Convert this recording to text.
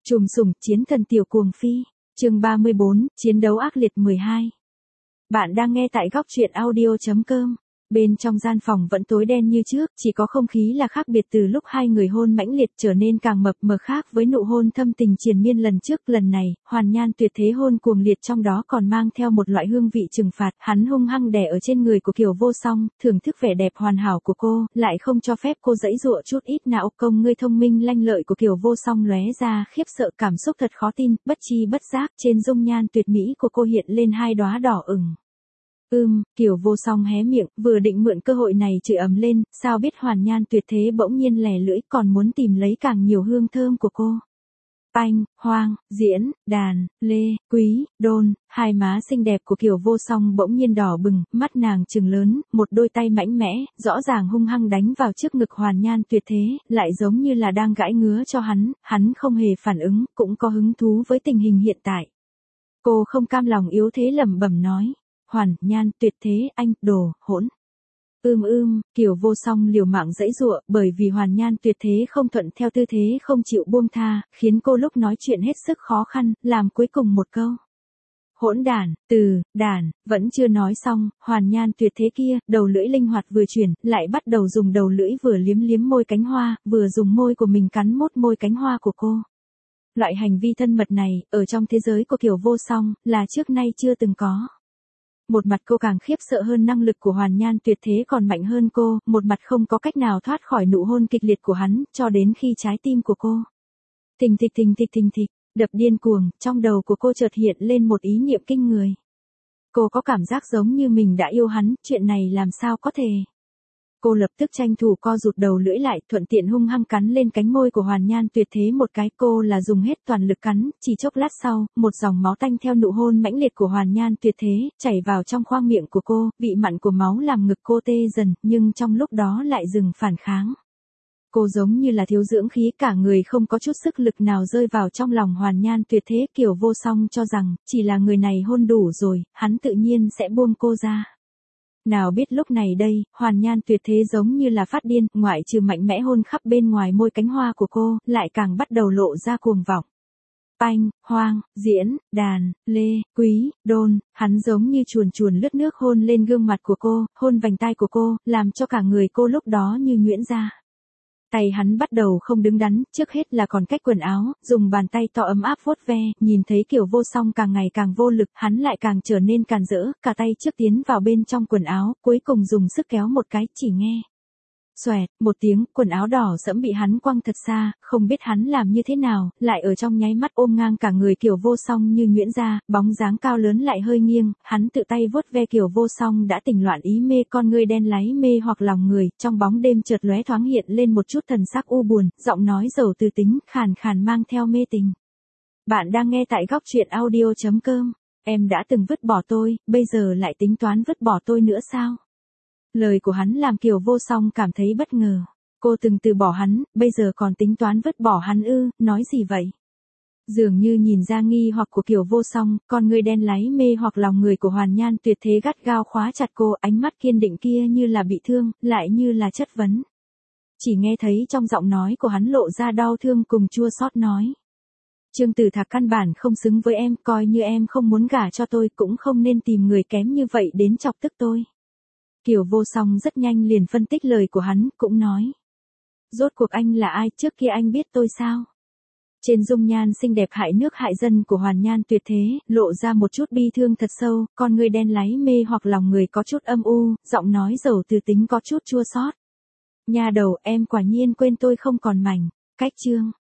Trùm sủng chiến thần tiểu cuồng phi, chương 34, chiến đấu ác liệt 12. Bạn đang nghe tại góc truyện audio.com. Bên trong gian phòng vẫn tối đen như trước, chỉ có không khí là khác biệt từ lúc hai người hôn mãnh liệt trở nên càng mập mờ khác với nụ hôn thâm tình triền miên lần trước. Lần này, Hoàn Nhan tuyệt thế hôn cuồng liệt trong đó còn mang theo một loại hương vị trừng phạt. Hắn hung hăng đè ở trên người của Kiều Vô Song, thưởng thức vẻ đẹp hoàn hảo của cô, lại không cho phép cô giãy giụa chút ít nào. Công ngươi thông minh lanh lợi của Kiều Vô Song lóe ra khiếp sợ cảm xúc thật khó tin, bất chi bất giác trên dung nhan tuyệt mỹ của cô hiện lên hai đóa đỏ ửng. Kiều Vô Song hé miệng, vừa định mượn cơ hội này chửi ầm lên, sao biết Hoàn Nhan tuyệt thế bỗng nhiên lè lưỡi còn muốn tìm lấy càng nhiều hương thơm của cô. Panh, hoang, diễn, đàn, lê, quý, đôn, hai má xinh đẹp của Kiều Vô Song bỗng nhiên đỏ bừng, mắt nàng trừng lớn, một đôi tay mạnh mẽ, rõ ràng hung hăng đánh vào trước ngực Hoàn Nhan tuyệt thế, lại giống như là đang gãi ngứa cho hắn không hề phản ứng, cũng có hứng thú với tình hình hiện tại. Cô không cam lòng yếu thế lẩm bẩm nói. Hoàn Nhan tuyệt thế, anh, đồ, hỗn. Kiều Vô Song liều mạng giãy giụa, bởi vì Hoàn Nhan tuyệt thế không thuận theo tư thế không chịu buông tha, khiến cô lúc nói chuyện hết sức khó khăn, làm cuối cùng một câu. Hỗn đản, đản, vẫn chưa nói xong, Hoàn Nhan tuyệt thế kia, đầu lưỡi linh hoạt vừa chuyển, lại bắt đầu dùng đầu lưỡi vừa liếm môi cánh hoa, vừa dùng môi của mình cắn mốt môi cánh hoa của cô. Loại hành vi thân mật này, ở trong thế giới của Kiều Vô Song, là trước nay chưa từng có. Một mặt cô càng khiếp sợ hơn năng lực của Hoàn Nhan tuyệt thế còn mạnh hơn cô, một mặt không có cách nào thoát khỏi nụ hôn kịch liệt của hắn, cho đến khi trái tim của cô thình thịch, đập điên cuồng, trong đầu của cô chợt hiện lên một ý niệm kinh người. Cô có cảm giác giống như mình đã yêu hắn, chuyện này làm sao có thể. Cô lập tức tranh thủ co rụt đầu lưỡi lại, thuận tiện hung hăng cắn lên cánh môi của Hoàn Nhan tuyệt thế một cái. Cô là dùng hết toàn lực cắn, chỉ chốc lát sau, một dòng máu tanh theo nụ hôn mãnh liệt của Hoàn Nhan tuyệt thế, chảy vào trong khoang miệng của cô, vị mặn của máu làm ngực cô tê dần, nhưng trong lúc đó lại dừng phản kháng. Cô giống như là thiếu dưỡng khí, cả người không có chút sức lực nào rơi vào trong lòng Hoàn Nhan tuyệt thế. Kiều Vô Song cho rằng, chỉ là người này hôn đủ rồi, hắn tự nhiên sẽ buông cô ra. Nào biết lúc này đây, Hoàn Nhan tuyệt thế giống như là phát điên, ngoại trừ mạnh mẽ hôn khắp bên ngoài môi cánh hoa của cô, lại càng bắt đầu lộ ra cuồng vọng. Panh, hoang, diễn, đàn, lê, quý, đôn, hắn giống như chuồn lướt nước hôn lên gương mặt của cô, hôn vành tai của cô, làm cho cả người cô lúc đó như nhuyễn ra. Tay hắn bắt đầu không đứng đắn, trước hết là còn cách quần áo, dùng bàn tay to ấm áp vuốt ve, nhìn thấy Kiều Vô Song càng ngày càng vô lực, hắn lại càng trở nên càn rỡ, cả tay trước tiến vào bên trong quần áo, cuối cùng dùng sức kéo một cái, chỉ nghe. Xoẹt, một tiếng, quần áo đỏ sẫm bị hắn quăng thật xa, không biết hắn làm như thế nào, lại ở trong nháy mắt ôm ngang cả người Kiều Vô Song như nhuyễn ra, bóng dáng cao lớn lại hơi nghiêng, hắn tự tay vuốt ve Kiều Vô Song đã tỉnh loạn ý mê, con ngươi đen láy mê hoặc lòng người, trong bóng đêm chợt lóe thoáng hiện lên một chút thần sắc u buồn, giọng nói giàu tư tính, khàn khàn mang theo mê tình. Bạn đang nghe tại góc truyện audio.com. Em đã từng vứt bỏ tôi, bây giờ lại tính toán vứt bỏ tôi nữa sao? Lời của hắn làm Kiều Vô Song cảm thấy bất ngờ. Cô từng từ bỏ hắn, bây giờ còn tính toán vứt bỏ hắn ư, nói gì vậy? Dường như nhìn ra nghi hoặc của Kiều Vô Song, con người đen láy mê hoặc lòng người của Hoàn Nhan tuyệt thế gắt gao khóa chặt cô, ánh mắt kiên định kia như là bị thương, lại như là chất vấn. Chỉ nghe thấy trong giọng nói của hắn lộ ra đau thương cùng chua xót nói. Trương Tử Thạc căn bản không xứng với em, coi như em không muốn gả cho tôi cũng không nên tìm người kém như vậy đến chọc tức tôi. Kiều Vô Song rất nhanh liền phân tích lời của hắn, cũng nói. Rốt cuộc anh là ai, trước kia anh biết tôi sao? Trên dung nhan xinh đẹp hại nước hại dân của Hoàn Nhan tuyệt thế, lộ ra một chút bi thương thật sâu, con người đen láy mê hoặc lòng người có chút âm u, giọng nói giàu tư tính có chút chua xót. Nha đầu, em quả nhiên quên tôi không còn mảnh. Cách chương